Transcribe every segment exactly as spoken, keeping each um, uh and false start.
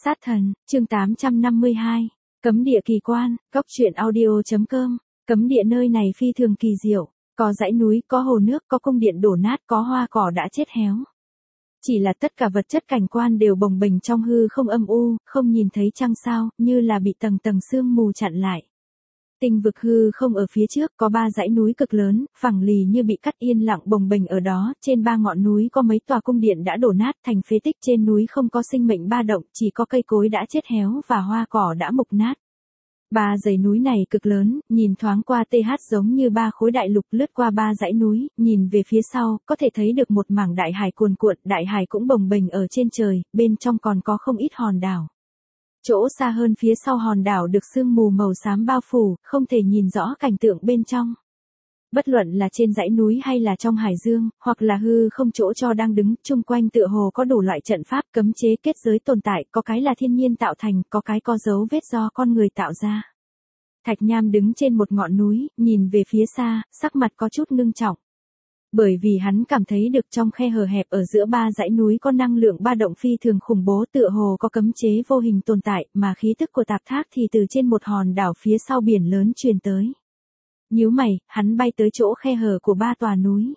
Sát thần, chương tám trăm năm mươi hai. Cấm địa kỳ quan, góc truyện audio.com. Cấm địa nơi này phi thường kỳ diệu, có dãy núi, có hồ nước, có cung điện đổ nát, có hoa cỏ đã chết héo. Chỉ là tất cả vật chất cảnh quan đều bồng bềnh trong hư không âm u, không nhìn thấy trăng sao, như là bị tầng tầng sương mù chặn lại. Tinh vực hư không ở phía trước có ba dãy núi cực lớn, phẳng lì như bị cắt yên lặng bồng bềnh ở đó, trên ba ngọn núi có mấy tòa cung điện đã đổ nát thành phế tích, trên núi không có sinh mệnh ba động, chỉ có cây cối đã chết héo và hoa cỏ đã mục nát. Ba dãy núi này cực lớn, nhìn thoáng qua th giống như ba khối đại lục lướt qua ba dãy núi, nhìn về phía sau, có thể thấy được một mảng đại hải cuồn cuộn, đại hải cũng bồng bềnh ở trên trời, bên trong còn có không ít hòn đảo. Chỗ xa hơn phía sau hòn đảo được sương mù màu xám bao phủ, không thể nhìn rõ cảnh tượng bên trong. Bất luận là trên dãy núi hay là trong hải dương, hoặc là hư không chỗ cho đang đứng, chung quanh tựa hồ có đủ loại trận pháp cấm chế kết giới tồn tại, có cái là thiên nhiên tạo thành, có cái có dấu vết do con người tạo ra. Thạch Nham đứng trên một ngọn núi, nhìn về phía xa, sắc mặt có chút ngưng trọng. Bởi vì hắn cảm thấy được trong khe hở hẹp ở giữa ba dãy núi có năng lượng ba động phi thường khủng bố, tựa hồ có cấm chế vô hình tồn tại, mà khí tức của tạp thác thì từ trên một hòn đảo phía sau biển lớn truyền tới. Nhíu mày, hắn bay tới chỗ khe hở của ba tòa núi.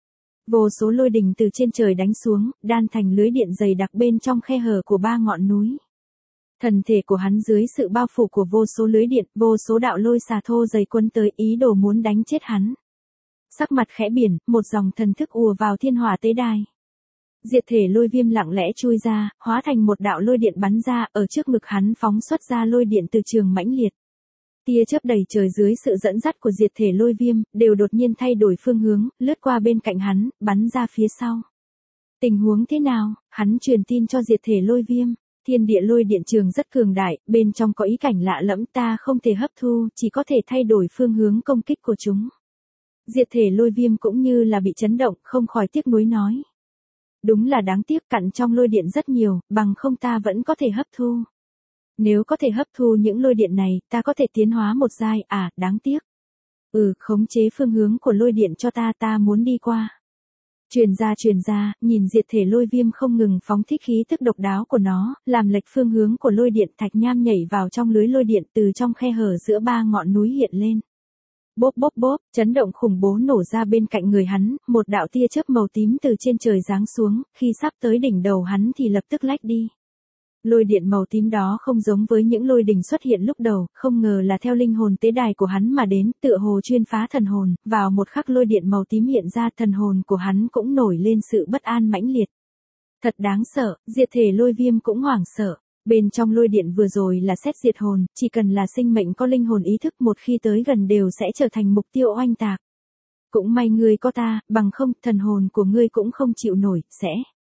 Vô số lôi đình từ trên trời đánh xuống, đan thành lưới điện dày đặc bên trong khe hở của ba ngọn núi. Thần thể của hắn dưới sự bao phủ của vô số lưới điện, vô số đạo lôi xà thô dày quấn tới, ý đồ muốn đánh chết hắn. Sắc mặt khẽ biển, một dòng thần thức ùa vào thiên hỏa tế đài. Diệt thể lôi viêm lặng lẽ chui ra, hóa thành một đạo lôi điện bắn ra, ở trước ngực hắn phóng xuất ra lôi điện từ trường mãnh liệt. Tia chớp đầy trời dưới sự dẫn dắt của diệt thể lôi viêm, đều đột nhiên thay đổi phương hướng, lướt qua bên cạnh hắn, bắn ra phía sau. Tình huống thế nào? Hắn truyền tin cho diệt thể lôi viêm. Thiên địa lôi điện trường rất cường đại, bên trong có ý cảnh lạ lẫm, ta không thể hấp thu, chỉ có thể thay đổi phương hướng công kích của chúng. Diệt thể lôi viêm cũng như là bị chấn động, không khỏi tiếc nuối nói. Đúng là đáng tiếc, cặn trong lôi điện rất nhiều, bằng không ta vẫn có thể hấp thu. Nếu có thể hấp thu những lôi điện này, ta có thể tiến hóa một giai, à, đáng tiếc. Ừ, khống chế phương hướng của lôi điện cho ta, ta muốn đi qua. Truyền ra truyền ra, nhìn diệt thể lôi viêm không ngừng phóng thích khí tức độc đáo của nó, làm lệch phương hướng của lôi điện. Thạch Nham nhảy vào trong lưới lôi điện, từ trong khe hở giữa ba ngọn núi hiện lên. Bốp bốp bốp, chấn động khủng bố nổ ra bên cạnh người hắn, một đạo tia chớp màu tím từ trên trời giáng xuống, khi sắp tới đỉnh đầu hắn thì lập tức lách đi. Lôi điện màu tím đó không giống với những lôi đình xuất hiện lúc đầu, không ngờ là theo linh hồn tế đài của hắn mà đến, tựa hồ chuyên phá thần hồn, vào một khắc lôi điện màu tím hiện ra, thần hồn của hắn cũng nổi lên sự bất an mãnh liệt. Thật đáng sợ, diệt thể lôi viêm cũng hoảng sợ. Bên trong lôi điện vừa rồi là xét diệt hồn, chỉ cần là sinh mệnh có linh hồn ý thức, một khi tới gần đều sẽ trở thành mục tiêu oanh tạc. Cũng may ngươi có ta, bằng không, thần hồn của ngươi cũng không chịu nổi, sẽ.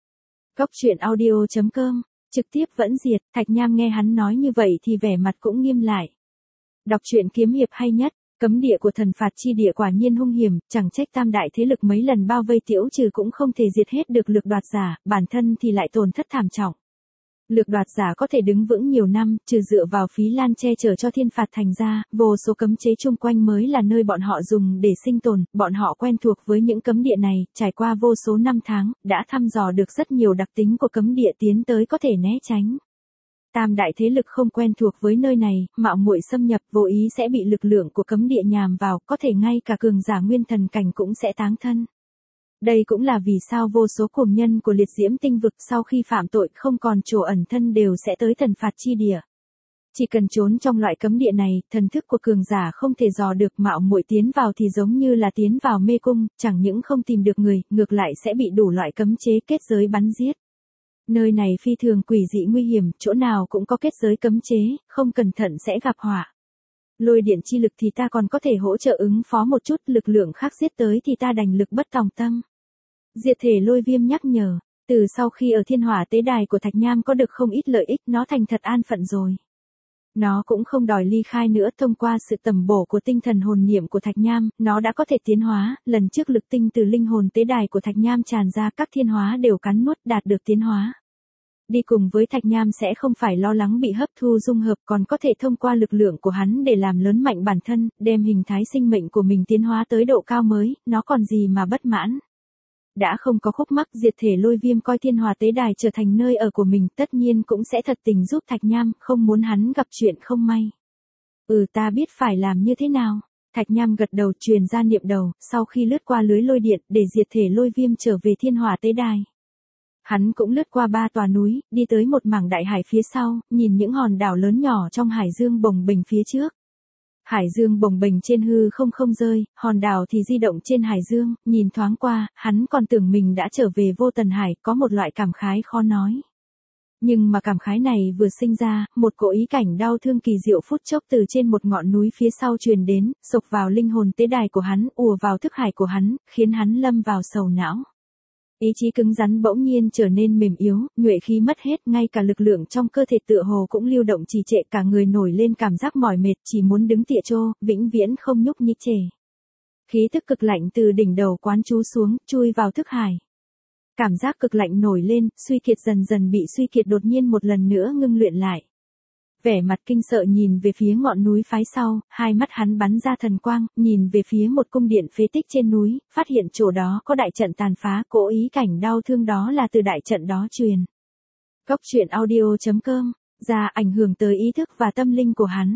Góc truyện audio.com, trực tiếp vẫn diệt. Thạch Nham nghe hắn nói như vậy thì vẻ mặt cũng nghiêm lại. Đọc truyện kiếm hiệp hay nhất, cấm địa của thần phạt chi địa quả nhiên hung hiểm, chẳng trách tam đại thế lực mấy lần bao vây Tiễu Trừ cũng không thể diệt hết được lược đoạt giả, bản thân thì lại tổn thất thảm trọng. Lược đoạt giả có thể đứng vững nhiều năm, trừ dựa vào phí lan che chở cho thiên phạt thành ra, vô số cấm chế chung quanh mới là nơi bọn họ dùng để sinh tồn, bọn họ quen thuộc với những cấm địa này, trải qua vô số năm tháng, đã thăm dò được rất nhiều đặc tính của cấm địa, tiến tới có thể né tránh. Tam đại thế lực không quen thuộc với nơi này, mạo muội xâm nhập, vô ý sẽ bị lực lượng của cấm địa nhằm vào, có thể ngay cả cường giả nguyên thần cảnh cũng sẽ táng thân. Đây cũng là vì sao vô số cuồng nhân của liệt diễm tinh vực sau khi phạm tội không còn chỗ ẩn thân đều sẽ tới thần phạt chi địa. Chỉ cần trốn trong loại cấm địa này, thần thức của cường giả không thể dò được, mạo muội tiến vào thì giống như là tiến vào mê cung, chẳng những không tìm được người, ngược lại sẽ bị đủ loại cấm chế kết giới bắn giết. Nơi này phi thường quỷ dị nguy hiểm, chỗ nào cũng có kết giới cấm chế, không cẩn thận sẽ gặp họa. Lôi điện chi lực thì ta còn có thể hỗ trợ ứng phó một chút, lực lượng khác giết tới thì ta đành lực bất tòng tâm. Diệt thể lôi viêm nhắc nhở, từ sau khi ở thiên hỏa tế đài của Thạch Nham có được không ít lợi ích, nó thành thật an phận rồi. Nó cũng không đòi ly khai nữa, thông qua sự tầm bổ của tinh thần hồn niệm của Thạch Nham, nó đã có thể tiến hóa, lần trước lực tinh từ linh hồn tế đài của Thạch Nham tràn ra, các thiên hóa đều cắn nuốt đạt được tiến hóa. Đi cùng với Thạch Nham sẽ không phải lo lắng bị hấp thu dung hợp, còn có thể thông qua lực lượng của hắn để làm lớn mạnh bản thân, đem hình thái sinh mệnh của mình tiến hóa tới độ cao mới, nó còn gì mà bất mãn. Đã không có khúc mắc, diệt thể lôi viêm coi thiên hòa tế đài trở thành nơi ở của mình, tất nhiên cũng sẽ thật tình giúp Thạch Nham, không muốn hắn gặp chuyện không may. Ừ, ta biết phải làm như thế nào. Thạch Nham gật đầu, truyền ra niệm đầu, sau khi lướt qua lưới lôi điện để diệt thể lôi viêm trở về thiên hỏa tế đài. Hắn cũng lướt qua ba tòa núi, đi tới một mảng đại hải phía sau, nhìn những hòn đảo lớn nhỏ trong hải dương bồng bềnh phía trước. Hải dương bồng bềnh trên hư không không rơi, hòn đảo thì di động trên hải dương, nhìn thoáng qua, hắn còn tưởng mình đã trở về vô tần hải, có một loại cảm khái khó nói. Nhưng mà cảm khái này vừa sinh ra, một cỗ ý cảnh đau thương kỳ diệu phút chốc từ trên một ngọn núi phía sau truyền đến, sộc vào linh hồn tế đài của hắn, ùa vào thức hải của hắn, khiến hắn lâm vào sầu não. Ý chí cứng rắn bỗng nhiên trở nên mềm yếu, nhuệ khí mất hết, ngay cả lực lượng trong cơ thể tựa hồ cũng lưu động trì trệ, cả người nổi lên cảm giác mỏi mệt, chỉ muốn đứng tịa trô, vĩnh viễn không nhúc nhích trề. Khí tức cực lạnh từ đỉnh đầu quán chú xuống, chui vào thức hải. Cảm giác cực lạnh nổi lên, suy kiệt dần dần bị suy kiệt đột nhiên một lần nữa ngưng luyện lại. Vẻ mặt kinh sợ nhìn về phía ngọn núi phái sau, hai mắt hắn bắn ra thần quang, nhìn về phía một cung điện phế tích trên núi, phát hiện chỗ đó có đại trận tàn phá, cố ý cảnh đau thương đó là từ đại trận đó truyền. Cốc truyện audio chấm com, ra ảnh hưởng tới ý thức và tâm linh của hắn.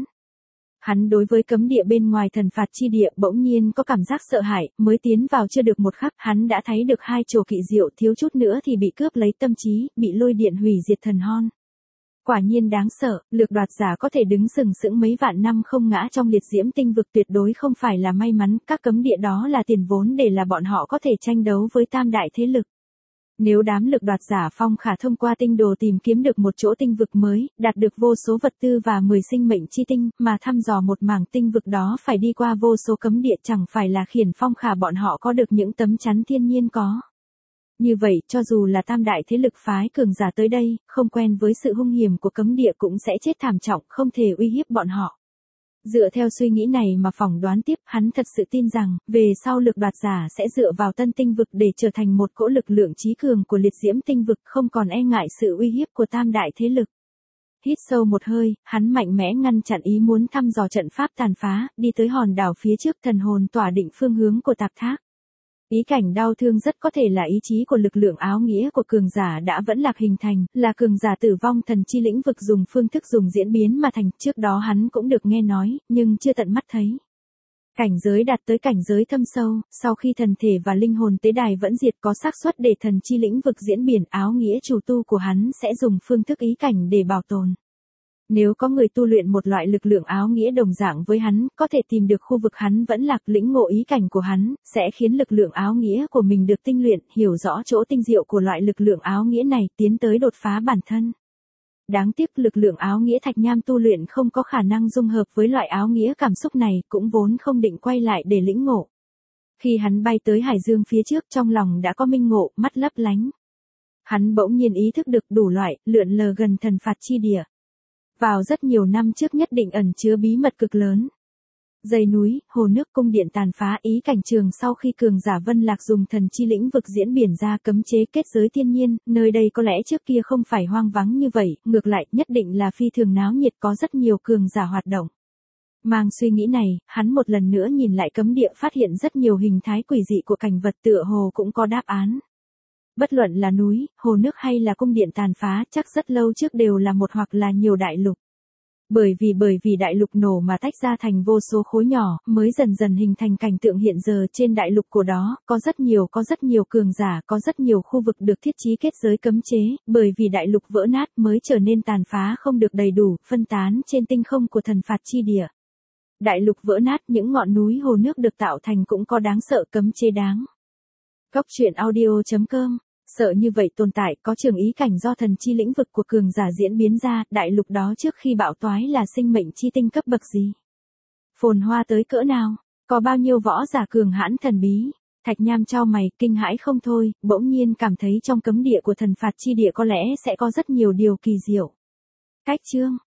Hắn đối với cấm địa bên ngoài thần phạt chi địa bỗng nhiên có cảm giác sợ hãi, mới tiến vào chưa được một khắc, hắn đã thấy được hai chỗ kỵ diệu, thiếu chút nữa thì bị cướp lấy tâm trí, bị lôi điện hủy diệt thần hon. Quả nhiên đáng sợ, lược đoạt giả có thể đứng sừng sững mấy vạn năm không ngã trong liệt diễm tinh vực tuyệt đối không phải là may mắn, các cấm địa đó là tiền vốn để là bọn họ có thể tranh đấu với tam đại thế lực. Nếu đám lực đoạt giả Phong Khả thông qua tinh đồ tìm kiếm được một chỗ tinh vực mới, đạt được vô số vật tư và mười sinh mệnh chi tinh, mà thăm dò một mảng tinh vực đó phải đi qua vô số cấm địa, chẳng phải là khiển Phong Khả bọn họ có được những tấm chắn thiên nhiên có. Như vậy, cho dù là tam đại thế lực phái cường giả tới đây, không quen với sự hung hiểm của cấm địa cũng sẽ chết thảm trọng, không thể uy hiếp bọn họ. Dựa theo suy nghĩ này mà phỏng đoán tiếp, hắn thật sự tin rằng, về sau lực đoạt giả sẽ dựa vào tân tinh vực để trở thành một cỗ lực lượng trí cường của liệt diễm tinh vực, không còn e ngại sự uy hiếp của tam đại thế lực. Hít sâu một hơi, hắn mạnh mẽ ngăn chặn ý muốn thăm dò trận pháp tàn phá, đi tới hòn đảo phía trước, thần hồn tỏa định phương hướng của tạp thác. Ý cảnh đau thương rất có thể là ý chí của lực lượng áo nghĩa của cường giả đã vẫn lạc hình thành, là cường giả tử vong thần chi lĩnh vực dùng phương thức dùng diễn biến mà thành, trước đó hắn cũng được nghe nói, nhưng chưa tận mắt thấy. Cảnh giới đạt tới cảnh giới thâm sâu, sau khi thần thể và linh hồn tế đài vẫn diệt có xác suất để thần chi lĩnh vực diễn biển, áo nghĩa chủ tu của hắn sẽ dùng phương thức ý cảnh để bảo tồn. Nếu có người tu luyện một loại lực lượng áo nghĩa đồng dạng với hắn, có thể tìm được khu vực hắn vẫn lạc, lĩnh ngộ ý cảnh của hắn, sẽ khiến lực lượng áo nghĩa của mình được tinh luyện, hiểu rõ chỗ tinh diệu của loại lực lượng áo nghĩa này, tiến tới đột phá bản thân. Đáng tiếc lực lượng áo nghĩa Thạch Nham tu luyện không có khả năng dung hợp với loại áo nghĩa cảm xúc này, cũng vốn không định quay lại để lĩnh ngộ. Khi hắn bay tới hải dương phía trước, trong lòng đã có minh ngộ, mắt lấp lánh. Hắn bỗng nhiên ý thức được đủ loại, lượn lờ gần thần phạt chi địa. Vào rất nhiều năm trước nhất định ẩn chứa bí mật cực lớn. Dãy núi, hồ nước, cung điện tàn phá, ý cảnh trường sau khi cường giả Vân Lạc dùng thần chi lĩnh vực diễn biển ra cấm chế kết giới thiên nhiên, nơi đây có lẽ trước kia không phải hoang vắng như vậy, ngược lại nhất định là phi thường náo nhiệt, có rất nhiều cường giả hoạt động. Mang suy nghĩ này, hắn một lần nữa nhìn lại cấm địa, phát hiện rất nhiều hình thái quỷ dị của cảnh vật, tựa hồ cũng có đáp án. Bất luận là núi, hồ nước hay là cung điện tàn phá, chắc rất lâu trước đều là một hoặc là nhiều đại lục. Bởi vì bởi vì đại lục nổ mà tách ra thành vô số khối nhỏ, mới dần dần hình thành cảnh tượng hiện giờ trên đại lục của đó, có rất nhiều có rất nhiều cường giả, có rất nhiều khu vực được thiết trí kết giới cấm chế, bởi vì đại lục vỡ nát mới trở nên tàn phá không được đầy đủ, phân tán trên tinh không của thần phạt chi địa. Đại lục vỡ nát, những ngọn núi hồ nước được tạo thành cũng có đáng sợ cấm chế đáng. Cốc truyện audio chấm com. Sợ như vậy tồn tại, có trường ý cảnh do thần chi lĩnh vực của cường giả diễn biến ra, đại lục đó trước khi bạo toái là sinh mệnh chi tinh cấp bậc gì? Phồn hoa tới cỡ nào? Có bao nhiêu võ giả cường hãn thần bí? Thạch Nham chau mày, kinh hãi không thôi, bỗng nhiên cảm thấy trong cấm địa của thần phạt chi địa có lẽ sẽ có rất nhiều điều kỳ diệu. Cách chương